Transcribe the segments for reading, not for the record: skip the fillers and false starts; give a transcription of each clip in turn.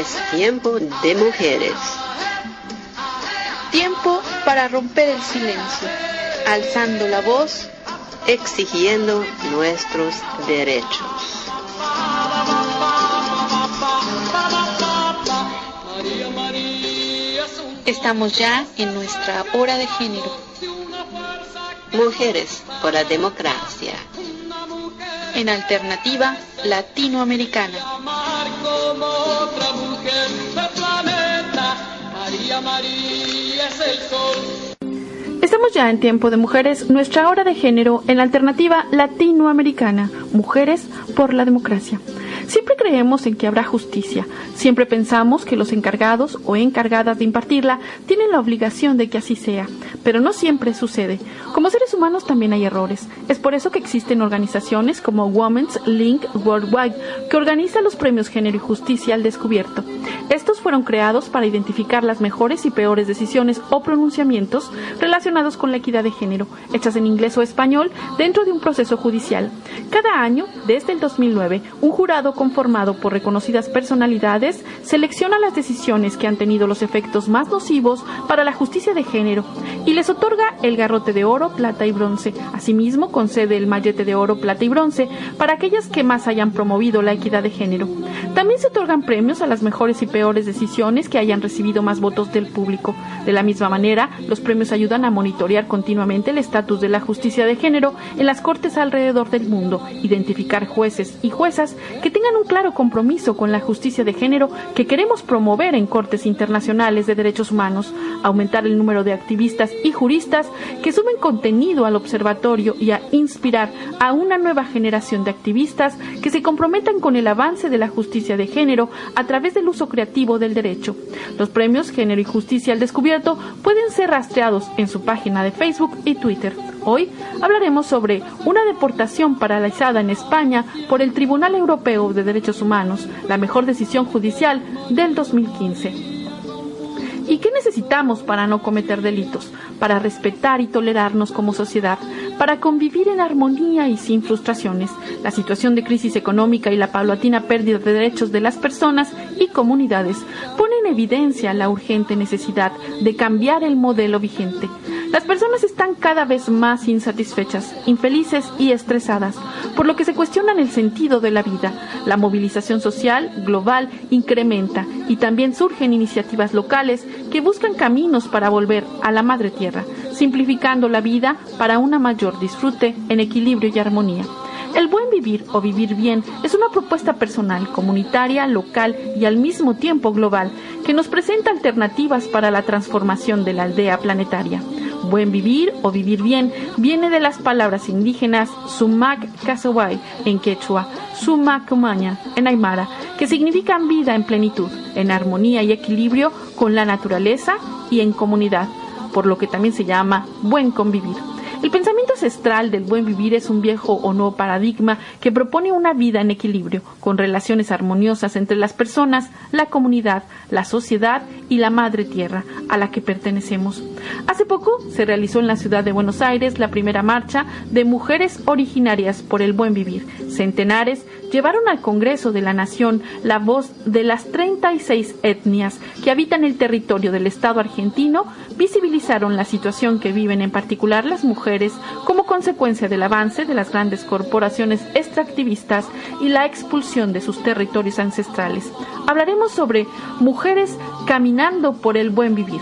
Es tiempo de mujeres. Tiempo para romper el silencio, alzando la voz, exigiendo nuestros derechos. Estamos ya en nuestra hora de género. Mujeres por la democracia. En alternativa latinoamericana. Estamos ya en tiempo de mujeres, nuestra hora de género en la alternativa latinoamericana. Mujeres por la democracia. Siempre creemos en que habrá justicia. Siempre pensamos que los encargados o encargadas de impartirla tienen la obligación de que así sea. Pero no siempre sucede. Como seres humanos también hay errores. Es por eso que existen organizaciones como Women's Link Worldwide, que organiza los premios Género y Justicia al Descubierto. Estos fueron creados para identificar las mejores y peores decisiones o pronunciamientos relacionados con la equidad de género, hechas en inglés o español, dentro de un proceso judicial. Cada año, desde el 2009, un jurado conformado por reconocidas personalidades selecciona las decisiones que han tenido los efectos más nocivos para la justicia de género y les otorga el garrote de oro, plata y bronce. Asimismo, concede el mallete de oro, plata y bronce para aquellas que más hayan promovido la equidad de género. También se otorgan premios a las mejores y peores decisiones que hayan recibido más votos del público. De la misma manera, los premios ayudan a monitorear continuamente el estatus de la justicia de género en las cortes alrededor del mundo, identificar jueces y juezas que tengan un claro compromiso con la justicia de género que queremos promover en cortes internacionales de derechos humanos, aumentar el número de activistas y juristas que sumen contenido al observatorio y a inspirar a una nueva generación de activistas que se comprometan con el avance de la justicia de género a través del uso creativo del derecho. Los premios Género y Justicia al Descubierto pueden ser rastreados en su página de Facebook y Twitter. Hoy hablaremos sobre una deportación paralizada en España por el Tribunal Europeo de Derechos Humanos, la mejor decisión judicial del 2015. ¿Y qué necesitamos para no cometer delitos? Para respetar y tolerarnos como sociedad, para convivir en armonía y sin frustraciones. La situación de crisis económica y la paulatina pérdida de derechos de las personas y comunidades pone en evidencia la urgente necesidad de cambiar el modelo vigente. Las personas están cada vez más insatisfechas, infelices y estresadas, por lo que se cuestionan el sentido de la vida. La movilización social global incrementa y también surgen iniciativas locales que buscan caminos para volver a la madre tierra, simplificando la vida para una mayor disfrute en equilibrio y armonía. El buen vivir o vivir bien es una propuesta personal, comunitaria, local y al mismo tiempo global, que nos presenta alternativas para la transformación de la aldea planetaria. Buen vivir o vivir bien viene de las palabras indígenas Sumac Casaway en quechua, Sumac Umaña en aymara, que significan vida en plenitud, en armonía y equilibrio con la naturaleza y en comunidad, por lo que también se llama buen convivir. El pensamiento ancestral del buen vivir es un viejo o nuevo paradigma que propone una vida en equilibrio, con relaciones armoniosas entre las personas, la comunidad, la sociedad y la madre tierra a la que pertenecemos. Hace poco se realizó en la ciudad de Buenos Aires la primera marcha de mujeres originarias por el buen vivir. Centenares llevaron al Congreso de la Nación la voz de las 36 etnias que habitan el territorio del Estado argentino, visibilizaron la situación que viven en particular las mujeres como consecuencia del avance de las grandes corporaciones extractivistas y la expulsión de sus territorios ancestrales. Hablaremos sobre mujeres caminando por el buen vivir.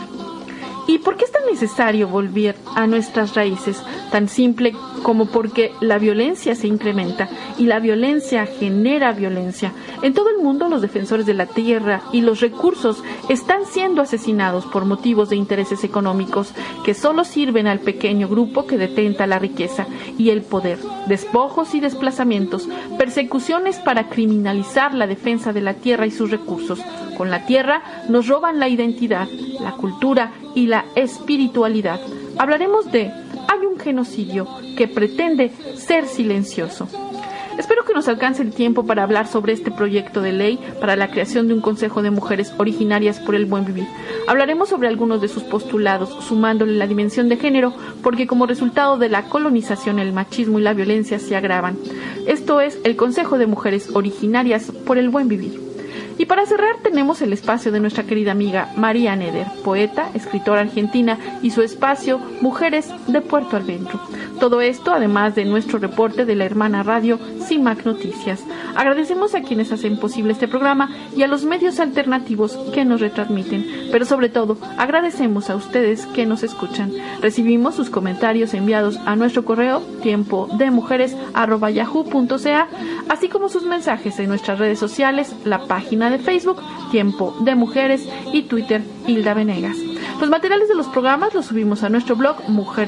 ¿Y por qué es tan necesario volver a nuestras raíces? Tan simple como porque la violencia se incrementa y la violencia genera violencia. En todo el mundo los defensores de la tierra y los recursos están siendo asesinados por motivos de intereses económicos que solo sirven al pequeño grupo que detenta la riqueza y el poder. Despojos y desplazamientos, persecuciones para criminalizar la defensa de la tierra y sus recursos. Con la tierra nos roban la identidad, la cultura y la espiritualidad. Hablaremos de hay un genocidio que pretende ser silencioso. Espero que nos alcance el tiempo para hablar sobre este proyecto de ley para la creación de un Consejo de Mujeres Originarias por el Buen Vivir. Hablaremos sobre algunos de sus postulados, sumándole la dimensión de género, porque como resultado de la colonización, el machismo y la violencia se agravan. Esto es el Consejo de Mujeres Originarias por el Buen Vivir. Y para cerrar tenemos el espacio de nuestra querida amiga María Neder, poeta, escritora argentina, y su espacio Mujeres de Puerto Adentro. Todo esto además de nuestro reporte de la hermana radio CIMAC Noticias. Agradecemos a quienes hacen posible este programa y a los medios alternativos que nos retransmiten, pero sobre todo agradecemos a ustedes que nos escuchan. Recibimos sus comentarios enviados a nuestro correo tiempodemujeres@yahoo.ca, así como sus mensajes en nuestras redes sociales, la página de Facebook Tiempo de Mujeres y Twitter Hilda Venegas. Los materiales de los programas los subimos a nuestro blog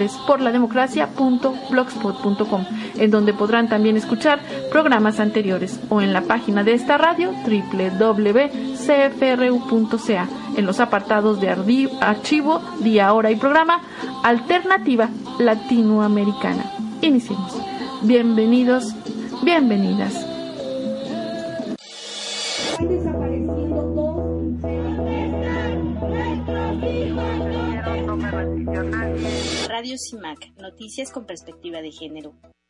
mujeresporlademocracia.blogspot.com, en donde podrán también escuchar programas anteriores, o en la página de esta radio www.cfru.ca, en los apartados de archivo, día, hora y programa Alternativa Latinoamericana. Iniciemos. Bienvenidos, bienvenidas. Radio CIMAC, noticias con perspectiva de género.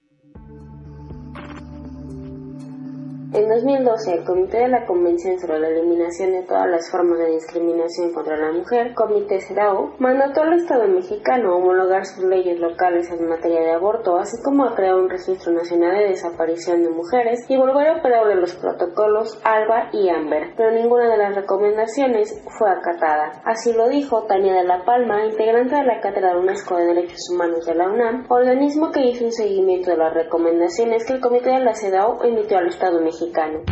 En 2012, el Comité de la Convención sobre la Eliminación de todas las formas de discriminación contra la mujer, Comité CEDAW, mandató al Estado mexicano a homologar sus leyes locales en materia de aborto, así como a crear un registro nacional de desaparición de mujeres y volver a operar de los protocolos ALBA y AMBER, pero ninguna de las recomendaciones fue acatada. Así lo dijo Tania de la Palma, integrante de la Cátedra UNESCO de Derechos Humanos de la UNAM, organismo que hizo un seguimiento de las recomendaciones que el Comité de la CEDAW emitió al Estado mexicano.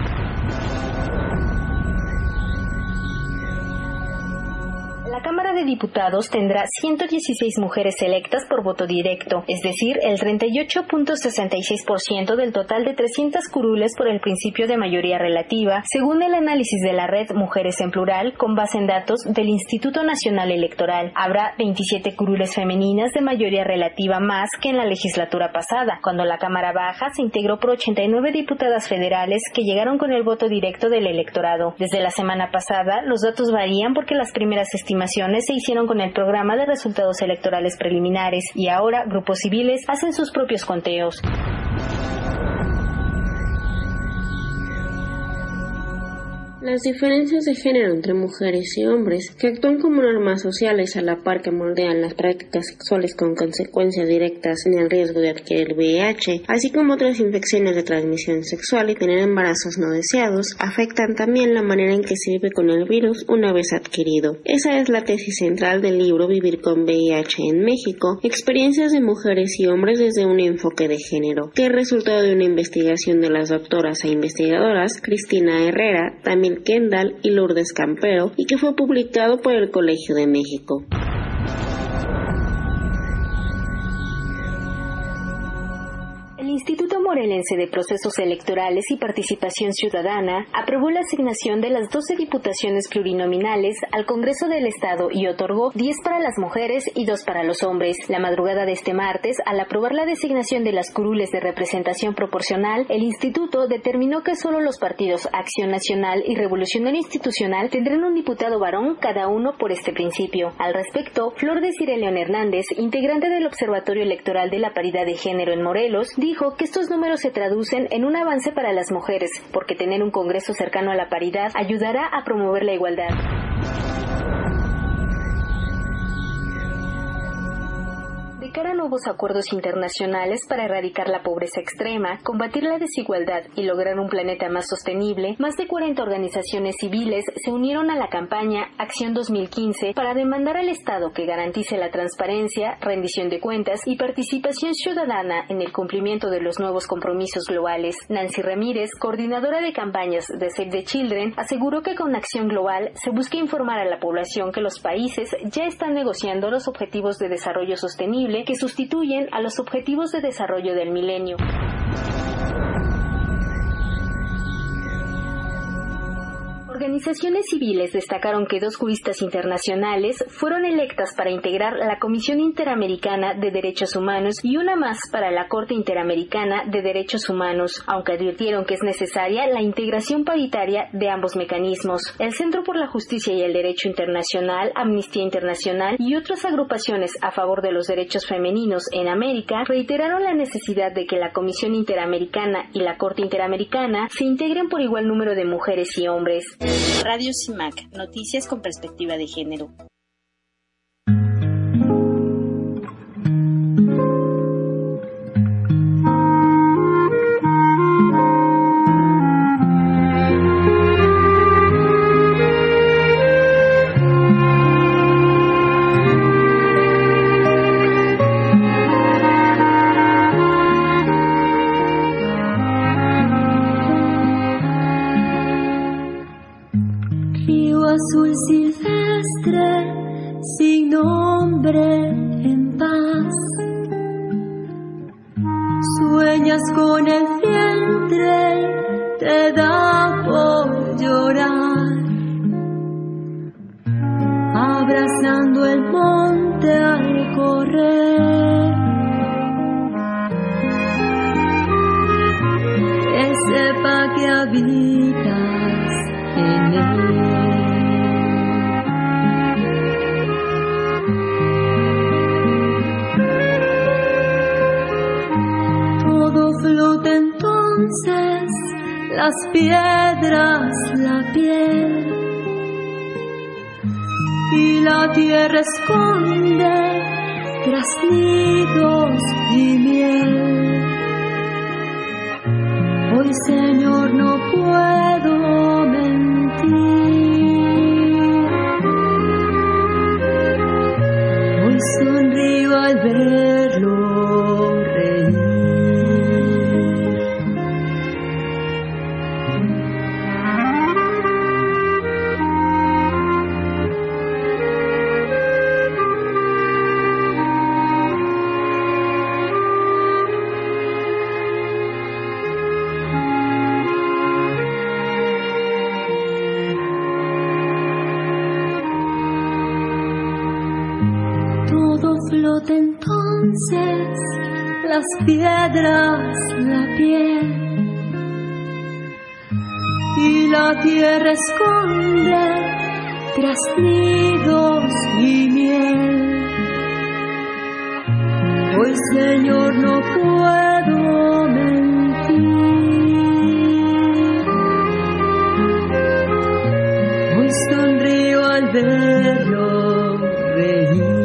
La Cámara de Diputados tendrá 116 mujeres electas por voto directo, es decir, el 38.66% del total de 300 curules por el principio de mayoría relativa, según el análisis de la red Mujeres en Plural, con base en datos del Instituto Nacional Electoral. Habrá 27 curules femeninas de mayoría relativa más que en la legislatura pasada, cuando la Cámara Baja se integró por 89 diputadas federales que llegaron con el voto directo del electorado. Desde la semana pasada, los datos varían porque las primeras estimaciones se hicieron con el programa de resultados electorales preliminares y ahora grupos civiles hacen sus propios conteos. Las diferencias de género entre mujeres y hombres, que actúan como normas sociales a la par que moldean las prácticas sexuales con consecuencias directas en el riesgo de adquirir VIH, así como otras infecciones de transmisión sexual y tener embarazos no deseados, afectan también la manera en que se vive con el virus una vez adquirido. Esa es la tesis central del libro Vivir con VIH en México, experiencias de mujeres y hombres desde un enfoque de género, que es resultado de una investigación de las doctoras e investigadoras Cristina Herrera, también Kendall y Lourdes Campero, y que fue publicado por el Colegio de México. El Instituto Morelense de Procesos Electorales y Participación Ciudadana aprobó la asignación de las 12 diputaciones plurinominales al Congreso del Estado y otorgó 10 para las mujeres y 2 para los hombres. La madrugada de este martes, al aprobar la designación de las curules de representación proporcional, el Instituto determinó que solo los partidos Acción Nacional y Revolucionario Institucional tendrán un diputado varón cada uno por este principio. Al respecto, Flor Desiree León Hernández, integrante del Observatorio Electoral de la Paridad de Género en Morelos, dijo que estos números se traducen en un avance para las mujeres, porque tener un Congreso cercano a la paridad ayudará a promover la igualdad. De cara a nuevos acuerdos internacionales para erradicar la pobreza extrema, combatir la desigualdad y lograr un planeta más sostenible, más de 40 organizaciones civiles se unieron a la campaña Acción 2015 para demandar al Estado que garantice la transparencia, rendición de cuentas y participación ciudadana en el cumplimiento de los nuevos compromisos globales. Nancy Ramírez, coordinadora de campañas de Save the Children, aseguró que con Acción Global se busca informar a la población que los países ya están negociando los objetivos de desarrollo sostenible que sustituyen a los objetivos de desarrollo del milenio. Organizaciones civiles destacaron que 2 juristas internacionales fueron electas para integrar la Comisión Interamericana de Derechos Humanos y una más para la Corte Interamericana de Derechos Humanos, aunque advirtieron que es necesaria la integración paritaria de ambos mecanismos. El Centro por la Justicia y el Derecho Internacional, Amnistía Internacional y otras agrupaciones a favor de los derechos femeninos en América reiteraron la necesidad de que la Comisión Interamericana y la Corte Interamericana se integren por igual número de mujeres y hombres. Radio CIMAC, noticias con perspectiva de género. Azul silvestre, sin nombre, en paz. Sueñas con el vientre, te da por llorar. Abrazando el monte al correr. Que sepa que habitas en él. Flota entonces las piedras, la piel, y la tierra esconde tras nidos y miel. Hoy, Señor, no puedo mentir. Hoy sonrío al verlo reír. Flota entonces las piedras, la piel, y la tierra esconde tras nidos y miel. Hoy, Señor, no puedo mentir. Hoy sonrío al verlo reír.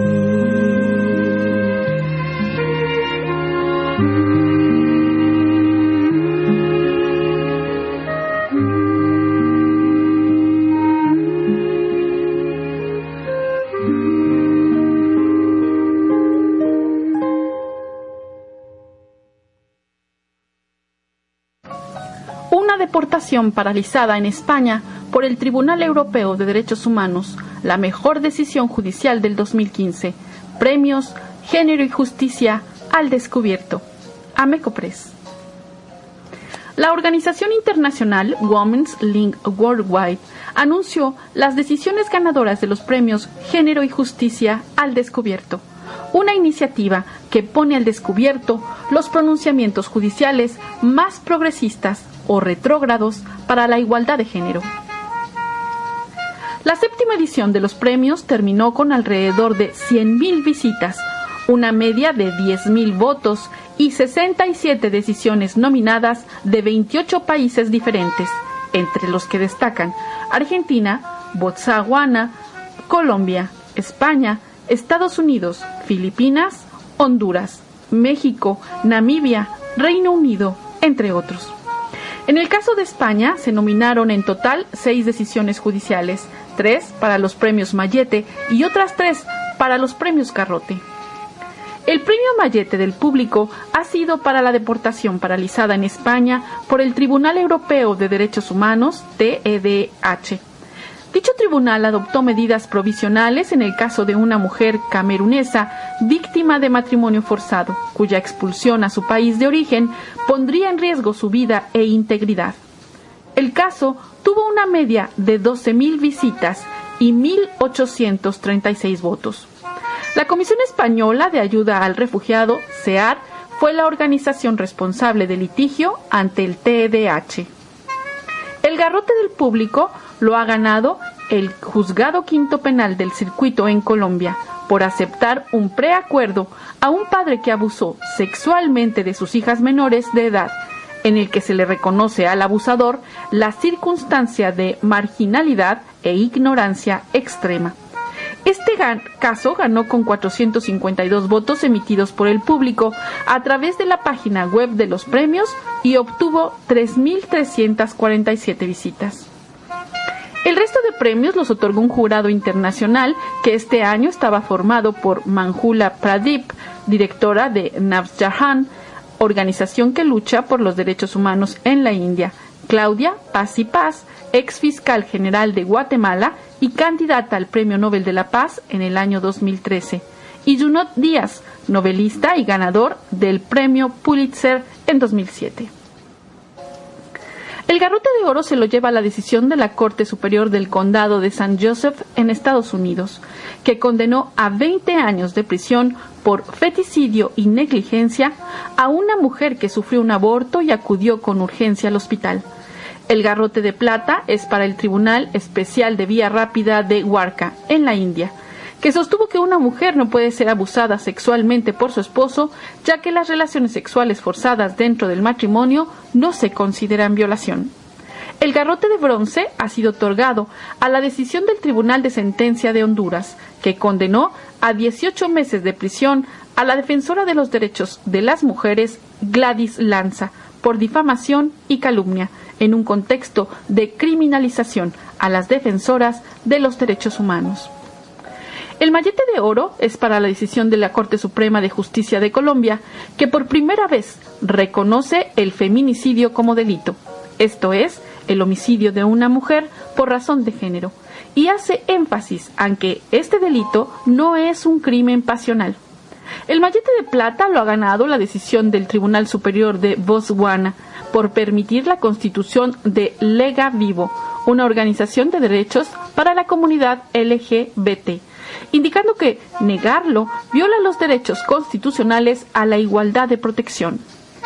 Deportación paralizada en España por el Tribunal Europeo de Derechos Humanos, la mejor decisión judicial del 2015. Premios Género y Justicia al Descubierto. Ameco Press. La organización internacional Women's Link Worldwide anunció las decisiones ganadoras de los premios Género y Justicia al Descubierto, una iniciativa que pone al descubierto los pronunciamientos judiciales más progresistas o retrógrados para la igualdad de género. La séptima edición de los premios terminó con alrededor de 100.000 visitas, una media de 10.000 votos y 67 decisiones nominadas de 28 países diferentes, entre los que destacan Argentina, Botsuana, Colombia, España, Estados Unidos, Filipinas, Honduras, México, Namibia, Reino Unido, entre otros. En el caso de España, se nominaron en total 6 decisiones judiciales, 3 para los premios Mayete y otras 3 para los premios Garrote. El premio Mayete del público ha sido para la deportación paralizada en España por el Tribunal Europeo de Derechos Humanos, TEDH. Dicho tribunal adoptó medidas provisionales en el caso de una mujer camerunesa víctima de matrimonio forzado, cuya expulsión a su país de origen pondría en riesgo su vida e integridad. El caso tuvo una media de 12.000 visitas y 1.836 votos. La Comisión Española de Ayuda al Refugiado, CEAR, fue la organización responsable del litigio ante el TEDH. El garrote del público lo ha ganado el Juzgado Quinto Penal del Circuito en Colombia por aceptar un preacuerdo a un padre que abusó sexualmente de sus hijas menores de edad en el que se le reconoce al abusador la circunstancia de marginalidad e ignorancia extrema. Este caso ganó con 452 votos emitidos por el público a través de la página web de los premios y obtuvo 3.347 visitas. El resto de premios los otorgó un jurado internacional que este año estaba formado por Manjula Pradip, directora de Navjahan, organización que lucha por los derechos humanos en la India, Claudia Paz y Paz, ex fiscal general de Guatemala y candidata al Premio Nobel de la Paz en el año 2013, y Junot Díaz, novelista y ganador del Premio Pulitzer en 2007. El Garrote de Oro se lo lleva la decisión de la Corte Superior del Condado de San Joseph en Estados Unidos, que condenó a 20 años de prisión por feticidio y negligencia a una mujer que sufrió un aborto y acudió con urgencia al hospital. El Garrote de Plata es para el Tribunal Especial de Vía Rápida de Dwarka, en la India, que sostuvo que una mujer no puede ser abusada sexualmente por su esposo, ya que las relaciones sexuales forzadas dentro del matrimonio no se consideran violación. El Garrote de Bronce ha sido otorgado a la decisión del Tribunal de Sentencia de Honduras, que condenó a 18 meses de prisión a la defensora de los derechos de las mujeres, Gladys Lanza, por difamación y calumnia, en un contexto de criminalización a las defensoras de los derechos humanos. El Mallete de Oro es para la decisión de la Corte Suprema de Justicia de Colombia, que por primera vez reconoce el feminicidio como delito, esto es, el homicidio de una mujer por razón de género, y hace énfasis en que este delito no es un crimen pasional. El Mallete de Plata lo ha ganado la decisión del Tribunal Superior de Botswana por permitir la constitución de Lega Vivo, una organización de derechos para la comunidad LGBT, indicando que negarlo viola los derechos constitucionales a la igualdad de protección.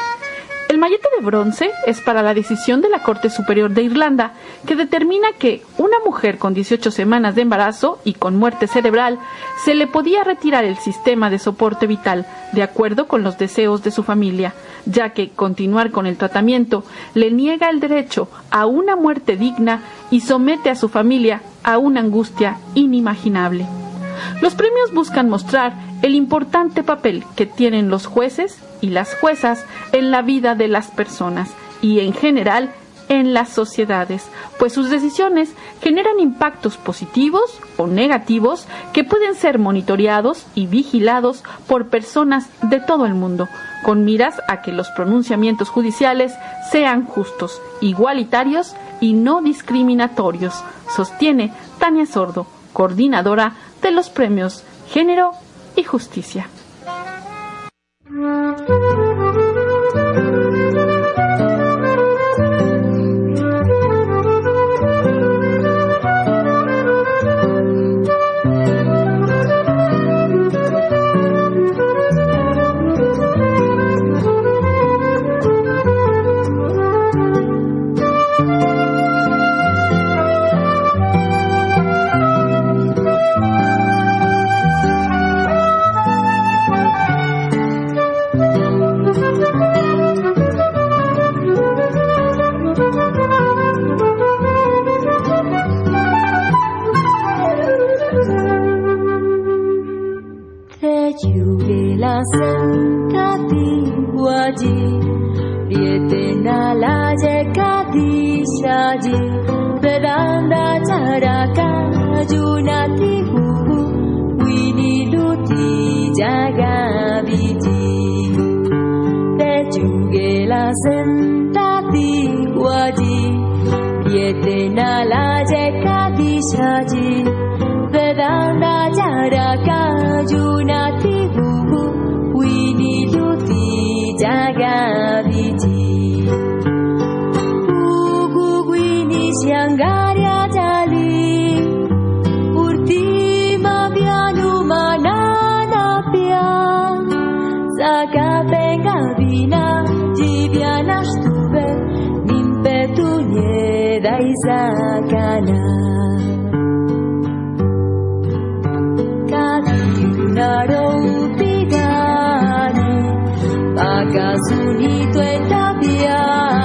El Mallete de Bronce es para la decisión de la Corte Superior de Irlanda, que determina que una mujer con 18 semanas de embarazo y con muerte cerebral se le podía retirar el sistema de soporte vital, de acuerdo con los deseos de su familia, ya que continuar con el tratamiento le niega el derecho a una muerte digna y somete a su familia a una angustia inimaginable. Los premios buscan mostrar el importante papel que tienen los jueces y las juezas en la vida de las personas y, en general, en las sociedades, pues sus decisiones generan impactos positivos o negativos que pueden ser monitoreados y vigilados por personas de todo el mundo, con miras a que los pronunciamientos judiciales sean justos, igualitarios y no discriminatorios, sostiene Tania Sordo, coordinadora de los premios Género y Justicia. Sunito en tapia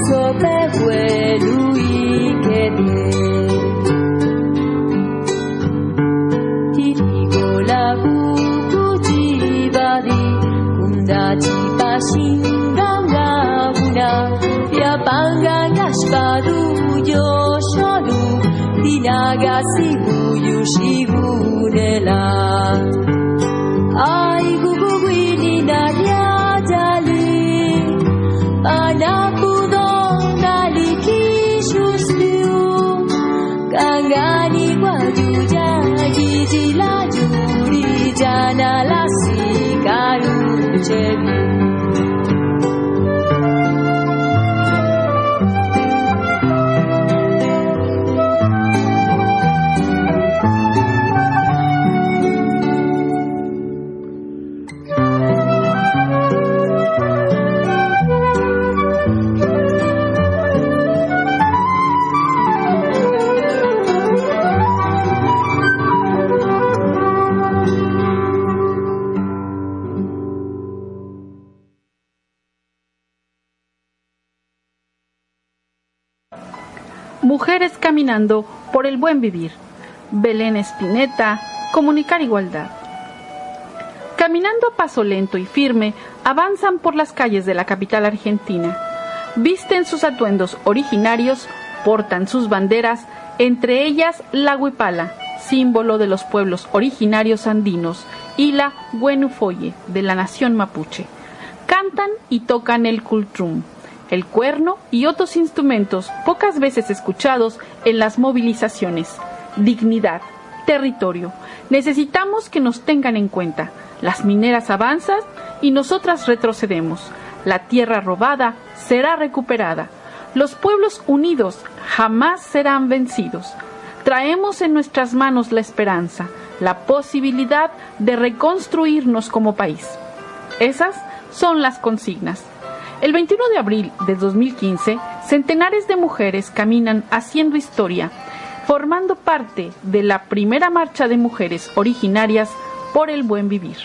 Mujeres caminando por el buen vivir. Belén Espineta, Comunicar Igualdad. Caminando a paso lento y firme, avanzan por las calles de la capital argentina. Visten sus atuendos originarios, portan sus banderas, entre ellas la huipala, símbolo de los pueblos originarios andinos, y la huenufoye, de la nación mapuche. Cantan y tocan el cultrum, el cuerno y otros instrumentos pocas veces escuchados en las movilizaciones. Dignidad, territorio. Necesitamos que nos tengan en cuenta. Las mineras avanzan y nosotras retrocedemos. La tierra robada será recuperada. Los pueblos unidos jamás serán vencidos. Traemos en nuestras manos la esperanza, la posibilidad de reconstruirnos como país. Esas son las consignas. El 21 de abril de 2015, centenares de mujeres caminan haciendo historia, formando parte de la primera marcha de mujeres originarias por el buen vivir.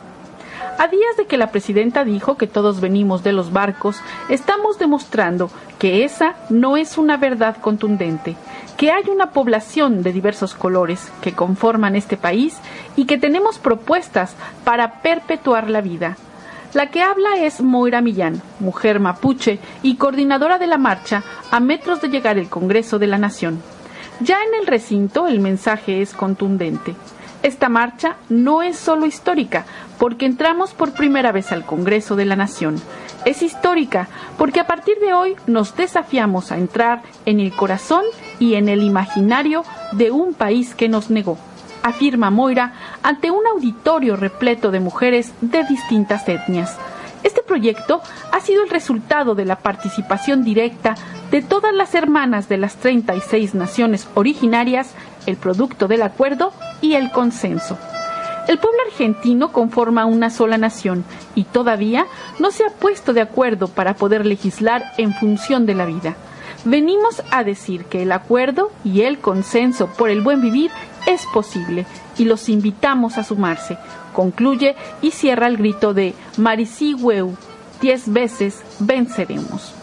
A días de que la presidenta dijo que todos venimos de los barcos, estamos demostrando que esa no es una verdad contundente, que hay una población de diversos colores que conforman este país y que tenemos propuestas para perpetuar la vida. La que habla es Moira Millán, mujer mapuche y coordinadora de la marcha a metros de llegar al Congreso de la Nación. Ya en el recinto el mensaje es contundente. Esta marcha no es solo histórica, porque entramos por primera vez al Congreso de la Nación. Es histórica, porque a partir de hoy nos desafiamos a entrar en el corazón y en el imaginario de un país que nos negó, afirma Moira ante un auditorio repleto de mujeres de distintas etnias. Este proyecto ha sido el resultado de la participación directa de todas las hermanas de las 36 naciones originarias, el producto del acuerdo y el consenso. El pueblo argentino conforma una sola nación y todavía no se ha puesto de acuerdo para poder legislar en función de la vida. Venimos a decir que el acuerdo y el consenso por el buen vivir es posible y los invitamos a sumarse, concluye y cierra el grito de Maricí Hueu, 10 veces venceremos.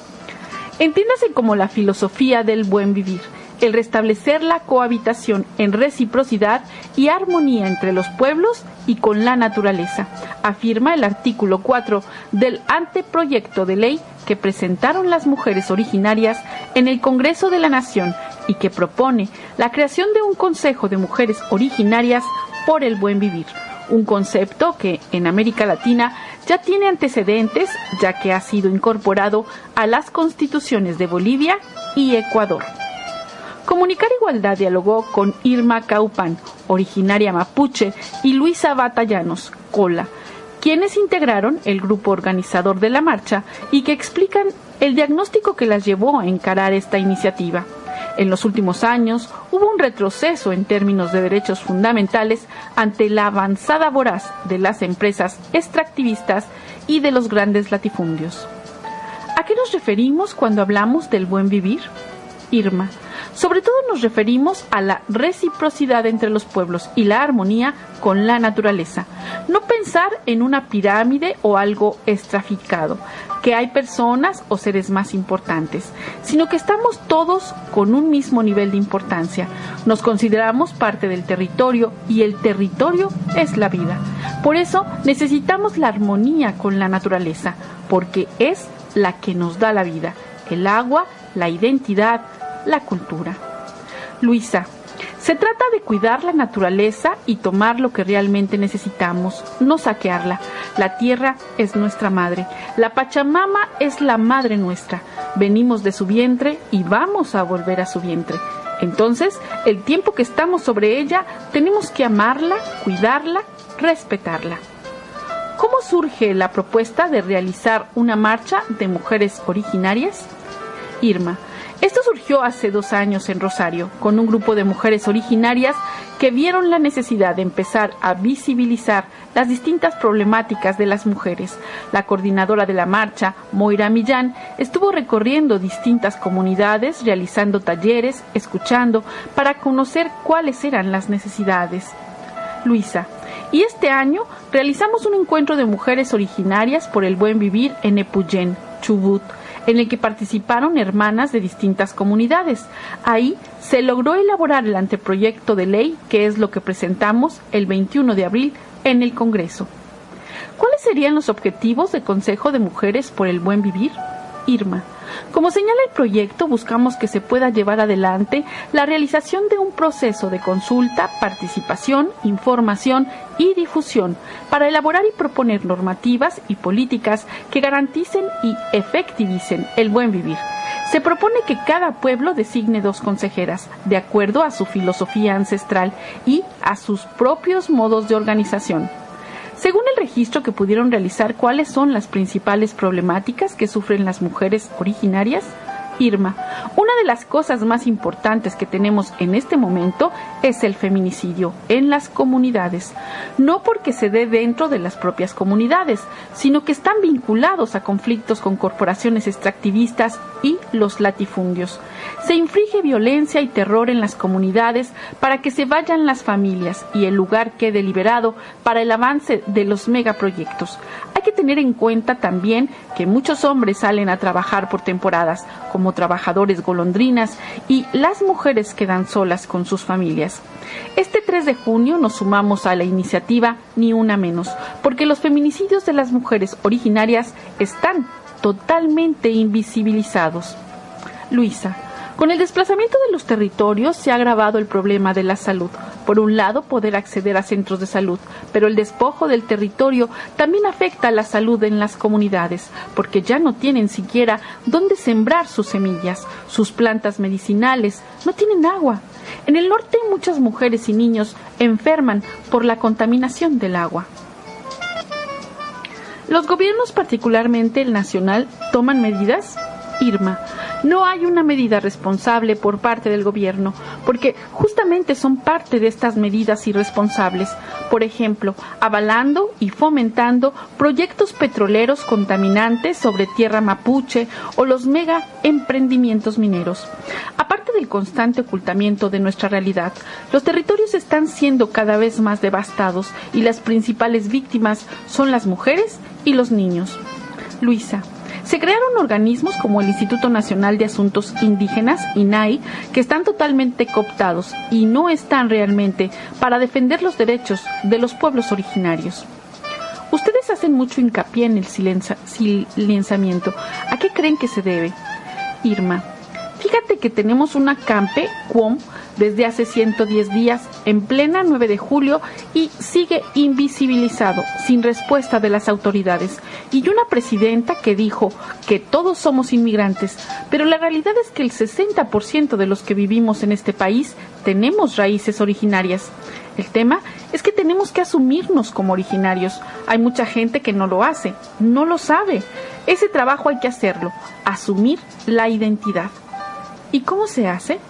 Entiéndase como la filosofía del buen vivir, el restablecer la cohabitación en reciprocidad y armonía entre los pueblos y con la naturaleza, afirma el artículo 4 del anteproyecto de ley que presentaron las mujeres originarias en el Congreso de la Nación y que propone la creación de un Consejo de Mujeres Originarias por el Buen Vivir, un concepto que en América Latina ya tiene antecedentes, ya que ha sido incorporado a las constituciones de Bolivia y Ecuador. Comunicar Igualdad dialogó con Irma Caupan, originaria mapuche, y Luisa Batallanos, Cola, quienes integraron el grupo organizador de la marcha y que explican el diagnóstico que las llevó a encarar esta iniciativa. En los últimos años hubo un retroceso en términos de derechos fundamentales ante la avanzada voraz de las empresas extractivistas y de los grandes latifundios. ¿A qué nos referimos cuando hablamos del buen vivir? Irma, Sobre todo nos referimos a la reciprocidad entre los pueblos y la armonía con la naturaleza. No pensar en una pirámide o algo estratificado, que hay personas o seres más importantes, sino que estamos todos con un mismo nivel de importancia. Nos consideramos parte del territorio y el territorio es la vida. Por eso necesitamos la armonía con la naturaleza, porque es la que nos da la vida, el agua, la identidad, la cultura. Luisa, se trata de cuidar la naturaleza y tomar lo que realmente necesitamos, no saquearla. La tierra es nuestra madre, la Pachamama es la madre nuestra. Venimos de su vientre y vamos a volver a su vientre. Entonces, el tiempo que estamos sobre ella, tenemos que amarla, cuidarla, respetarla. ¿Cómo surge la propuesta de realizar una marcha de mujeres originarias? Irma, esto surgió hace 2 años en Rosario, con un grupo de mujeres originarias que vieron la necesidad de empezar a visibilizar las distintas problemáticas de las mujeres. La coordinadora de la marcha, Moira Millán, estuvo recorriendo distintas comunidades, realizando talleres, escuchando, para conocer cuáles eran las necesidades. Luisa, y este año realizamos un encuentro de mujeres originarias por el buen vivir en Epuyén, Chubut, en el que participaron hermanas de distintas comunidades. Ahí se logró elaborar el anteproyecto de ley, que es lo que presentamos el 21 de abril en el Congreso. ¿Cuáles serían los objetivos del Consejo de Mujeres por el Buen Vivir? Irma, como señala el proyecto, buscamos que se pueda llevar adelante la realización de un proceso de consulta, participación, información y difusión para elaborar y proponer normativas y políticas que garanticen y efectivicen el buen vivir. Se propone que cada pueblo designe 2 consejeras, de acuerdo a su filosofía ancestral y a sus propios modos de organización. Según el registro que pudieron realizar, ¿cuáles son las principales problemáticas que sufren las mujeres originarias? Irma, una de las cosas más importantes que tenemos en este momento es el feminicidio en las comunidades. No porque se dé dentro de las propias comunidades, sino que están vinculados a conflictos con corporaciones extractivistas y los latifundios. Se inflige violencia y terror en las comunidades para que se vayan las familias y el lugar quede liberado para el avance de los megaproyectos. Hay que tener en cuenta también que muchos hombres salen a trabajar por temporadas, como trabajadores golondrinas, y las mujeres quedan solas con sus familias. Este 3 de junio nos sumamos a la iniciativa Ni Una Menos, porque los feminicidios de las mujeres originarias están totalmente invisibilizados. Luisa, con el desplazamiento de los territorios se ha agravado el problema de la salud. Por un lado, poder acceder a centros de salud, pero el despojo del territorio también afecta a la salud en las comunidades, porque ya no tienen siquiera dónde sembrar sus semillas, sus plantas medicinales, no tienen agua. En el norte, muchas mujeres y niños enferman por la contaminación del agua. ¿Los gobiernos, particularmente el nacional, toman medidas? Irma, no hay una medida responsable por parte del gobierno, porque justamente son parte de estas medidas irresponsables. Por ejemplo, avalando y fomentando proyectos petroleros contaminantes sobre tierra mapuche o los mega emprendimientos mineros. Aparte del constante ocultamiento de nuestra realidad, los territorios están siendo cada vez más devastados y las principales víctimas son las mujeres y los niños. Luisa, se crearon organismos como el Instituto Nacional de Asuntos Indígenas, INAI, que están totalmente cooptados y no están realmente para defender los derechos de los pueblos originarios. Ustedes hacen mucho hincapié en el silenciamiento. ¿A qué creen que se debe? Irma, fíjate que tenemos una campe, QUOM, desde hace 110 días, en plena 9 de julio, y sigue invisibilizado, sin respuesta de las autoridades. Y una presidenta que dijo que todos somos inmigrantes, pero la realidad es que el 60% de los que vivimos en este país tenemos raíces originarias. El tema es que tenemos que asumirnos como originarios. Hay mucha gente que no lo hace, no lo sabe. Ese trabajo hay que hacerlo, asumir la identidad. ¿Y cómo se hace?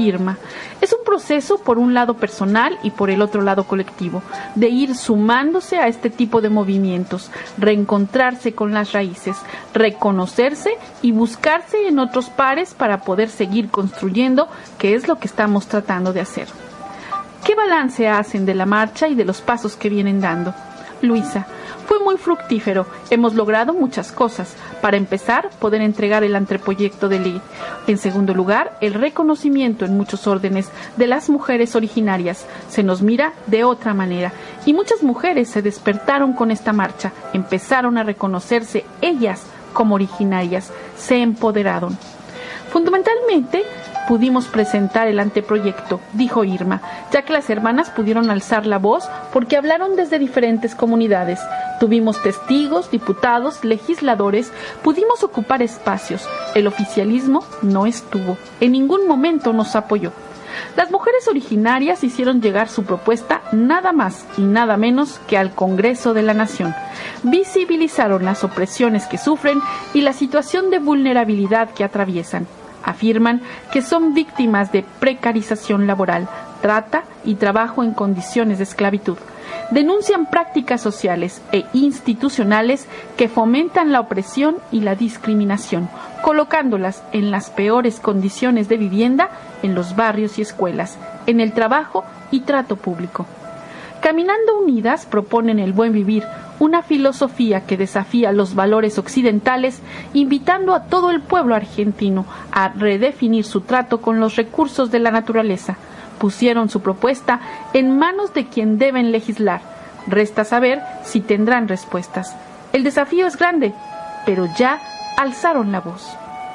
Irma. Es un proceso por un lado personal y por el otro lado colectivo, de ir sumándose a este tipo de movimientos, reencontrarse con las raíces, reconocerse y buscarse en otros pares para poder seguir construyendo, que es lo que estamos tratando de hacer. ¿Qué balance hacen de la marcha y de los pasos que vienen dando? Luisa, fue muy fructífero. Hemos logrado muchas cosas. Para empezar, poder entregar el anteproyecto de ley. En segundo lugar, el reconocimiento en muchos órdenes de las mujeres originarias. Se nos mira de otra manera. Y muchas mujeres se despertaron con esta marcha. Empezaron a reconocerse ellas como originarias. Se empoderaron. Fundamentalmente, pudimos presentar el anteproyecto, dijo Irma, ya que las hermanas pudieron alzar la voz porque hablaron desde diferentes comunidades. Tuvimos testigos, diputados, legisladores, pudimos ocupar espacios. El oficialismo no estuvo, en ningún momento nos apoyó. Las mujeres originarias hicieron llegar su propuesta nada más y nada menos que al Congreso de la Nación. Visibilizaron las opresiones que sufren y la situación de vulnerabilidad que atraviesan. Afirman que son víctimas de precarización laboral, trata y trabajo en condiciones de esclavitud. Denuncian prácticas sociales e institucionales que fomentan la opresión y la discriminación, colocándolas en las peores condiciones de vivienda en los barrios y escuelas, en el trabajo y trato público. Caminando Unidas proponen el buen vivir, una filosofía que desafía los valores occidentales, invitando a todo el pueblo argentino a redefinir su trato con los recursos de la naturaleza. Pusieron su propuesta en manos de quien deben legislar. Resta saber si tendrán respuestas. El desafío es grande, pero ya alzaron la voz.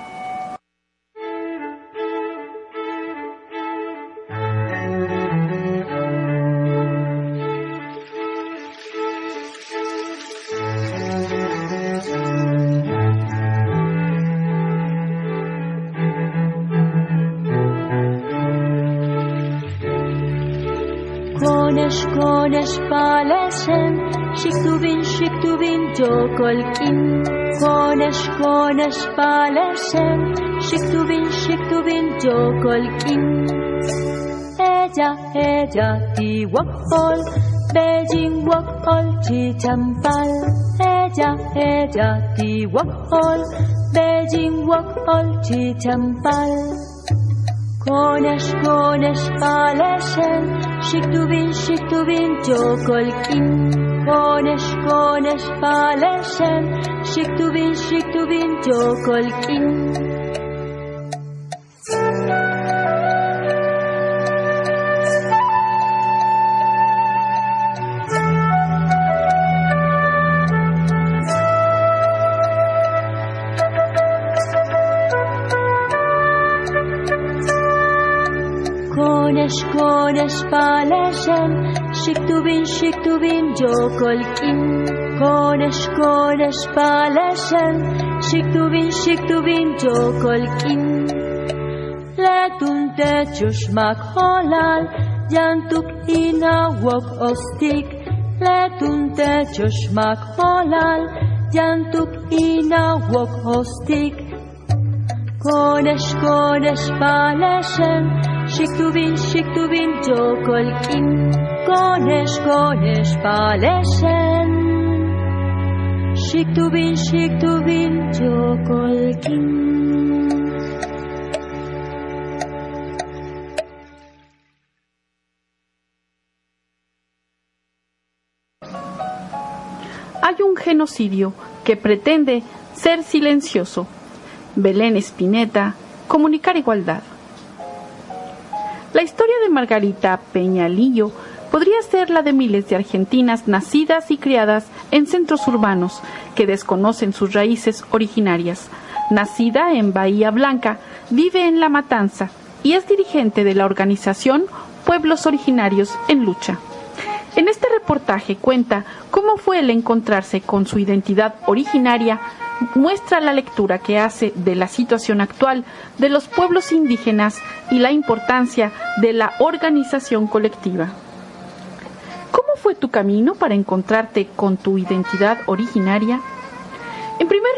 Konesh palesen, shiktuvin jokolkin. Konesh palesen, shiktuvin jokolkin. Ella tiwakol, Beijing wakol chichampal. Ella tiwakol, Beijing wakol chichampal. Konesh palesen, shiktuvin jokolkin. Konesh palesen, shiktuvin jokolkin. Konesh palesen, shiktuvin jokolkin. Konesh palesen, shiktuvin jokolkin. Letun techushmak holal, yantuk inawok ostik. Letun techushmak holal, yantuk inawok ostik. Konesh palesen, shiktuvin jokolkin. Konesh palesen, shiktuvin jokolkin. Hay un genocidio que pretende ser silencioso. Belén Spinetta, Comunicar Igualdad. La historia de Margarita Peñalillo podría ser la de miles de argentinas nacidas y criadas en centros urbanos que desconocen sus raíces originarias. Nacida en Bahía Blanca, vive en La Matanza y es dirigente de la organización Pueblos Originarios en Lucha. En este reportaje cuenta cómo fue el encontrarse con su identidad originaria, muestra la lectura que hace de la situación actual de los pueblos indígenas y la importancia de la organización colectiva. ¿Cómo fue tu camino para encontrarte con tu identidad originaria? En primer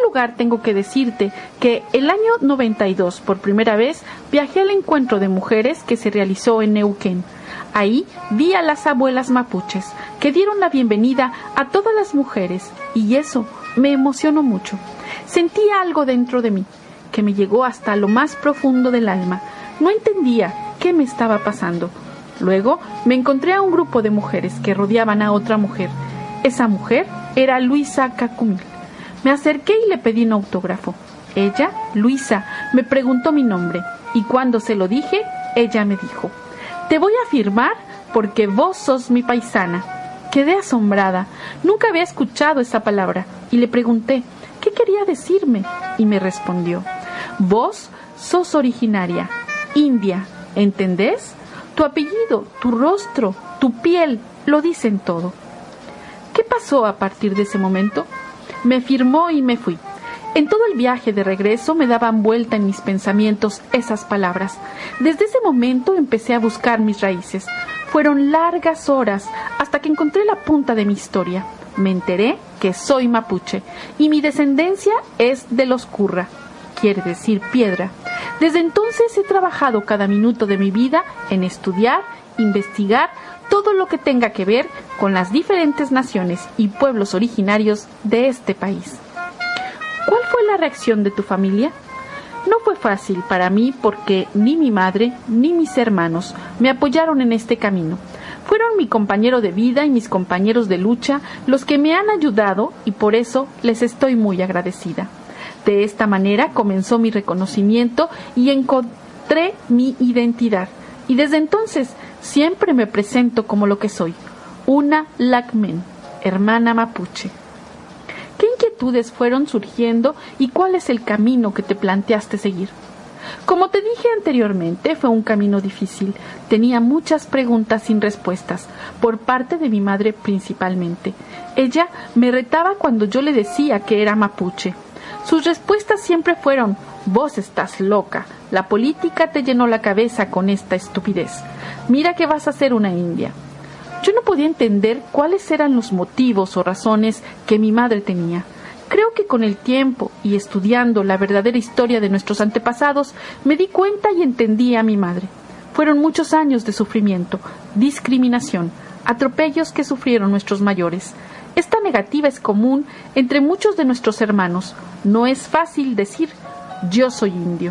lugar tengo que decirte que el año 92, por primera vez, viajé al encuentro de mujeres que se realizó en Neuquén. Ahí vi a las abuelas mapuches, que dieron la bienvenida a todas las mujeres, y eso me emocionó mucho. Sentí algo dentro de mí, que me llegó hasta lo más profundo del alma. No entendía qué me estaba pasando. Luego me encontré a un grupo de mujeres que rodeaban a otra mujer. Esa mujer era Luisa Cacumil. Me acerqué y le pedí un autógrafo. Ella, Luisa, me preguntó mi nombre, y cuando se lo dije, ella me dijo: «Te voy a firmar porque vos sos mi paisana». Quedé asombrada. Nunca había escuchado esa palabra y le pregunté qué quería decirme, y me respondió: «Vos sos originaria, india, ¿entendés? Tu apellido, tu rostro, tu piel, lo dicen todo». ¿Qué pasó a partir de ese momento? Me firmó y me fui. En todo el viaje de regreso me daban vuelta en mis pensamientos esas palabras. Desde ese momento empecé a buscar mis raíces. Fueron largas horas hasta que encontré la punta de mi historia. Me enteré que soy mapuche y mi descendencia es de los curra, quiere decir piedra. Desde entonces he trabajado cada minuto de mi vida en estudiar, investigar todo lo que tenga que ver con las diferentes naciones y pueblos originarios de este país. ¿Cuál fue la reacción de tu familia? No fue fácil para mí porque ni mi madre ni mis hermanos me apoyaron en este camino. Fueron mi compañero de vida y mis compañeros de lucha los que me han ayudado y por eso les estoy muy agradecida. De esta manera comenzó mi reconocimiento y encontré mi identidad. Y desde entonces siempre me presento como lo que soy, una Lacmen, hermana mapuche. ¿Qué inquietudes fueron surgiendo y cuál es el camino que te planteaste seguir? Como te dije anteriormente, fue un camino difícil. Tenía muchas preguntas sin respuestas, por parte de mi madre principalmente. Ella me retaba cuando yo le decía que era mapuche. Sus respuestas siempre fueron: «Vos estás loca, la política te llenó la cabeza con esta estupidez. Mira que vas a ser una india». Yo no podía entender cuáles eran los motivos o razones que mi madre tenía. Creo que con el tiempo y estudiando la verdadera historia de nuestros antepasados, me di cuenta y entendí a mi madre. Fueron muchos años de sufrimiento, discriminación, atropellos que sufrieron nuestros mayores. Esta negativa es común entre muchos de nuestros hermanos. No es fácil decir: «Yo soy indio».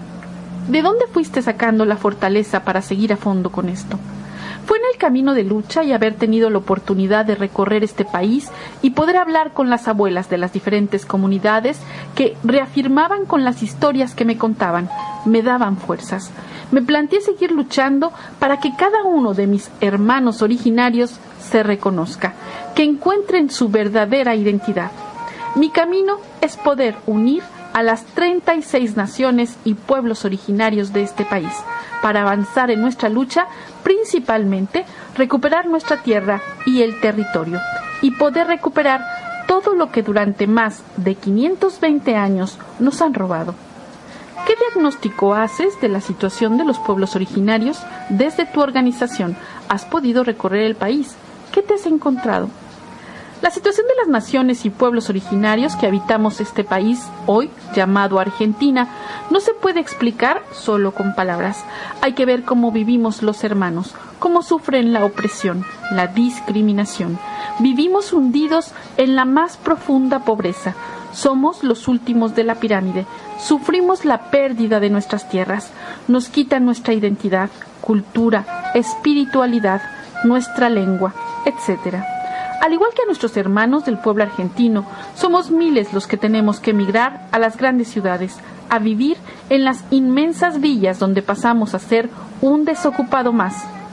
¿De dónde fuiste sacando la fortaleza para seguir a fondo con esto? Fue en el camino de lucha y haber tenido la oportunidad de recorrer este país y poder hablar con las abuelas de las diferentes comunidades que reafirmaban con las historias que me contaban, me daban fuerzas. Me planteé seguir luchando para que cada uno de mis hermanos originarios se reconozca, que encuentren su verdadera identidad. Mi camino es poder unir a las 36 naciones y pueblos originarios de este país, para avanzar en nuestra lucha, principalmente recuperar nuestra tierra y el territorio, y poder recuperar todo lo que durante más de 520 años nos han robado. ¿Qué diagnóstico haces de la situación de los pueblos originarios desde tu organización? ¿Has podido recorrer el país? ¿Qué te has encontrado? La situación de las naciones y pueblos originarios que habitamos este país, hoy llamado Argentina, no se puede explicar solo con palabras. Hay que ver cómo vivimos los hermanos, cómo sufren la opresión, la discriminación. Vivimos hundidos en la más profunda pobreza. Somos los últimos de la pirámide. Sufrimos la pérdida de nuestras tierras. Nos quitan nuestra identidad, cultura, espiritualidad, nuestra lengua, etc. Al igual que a nuestros hermanos del pueblo argentino, somos miles los que tenemos que emigrar a las grandes ciudades, a vivir en las inmensas villas donde pasamos a ser un desocupado más,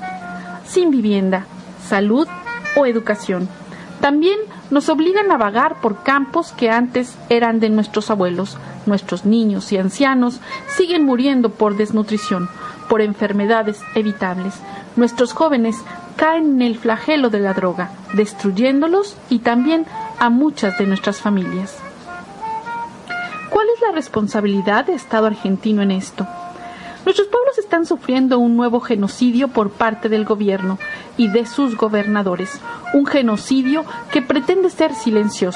sin vivienda, salud o educación. También nos obligan a vagar por campos que antes eran de nuestros abuelos. Nuestros niños y ancianos siguen muriendo por desnutrición, por enfermedades evitables. Nuestros jóvenes caen en el flagelo de la droga, destruyéndolos y también a muchas de nuestras familias. ¿Cuál es la responsabilidad del Estado argentino en esto? Nuestros pueblos están sufriendo un nuevo genocidio por parte del gobierno y de sus gobernadores, un genocidio que pretende ser silencioso,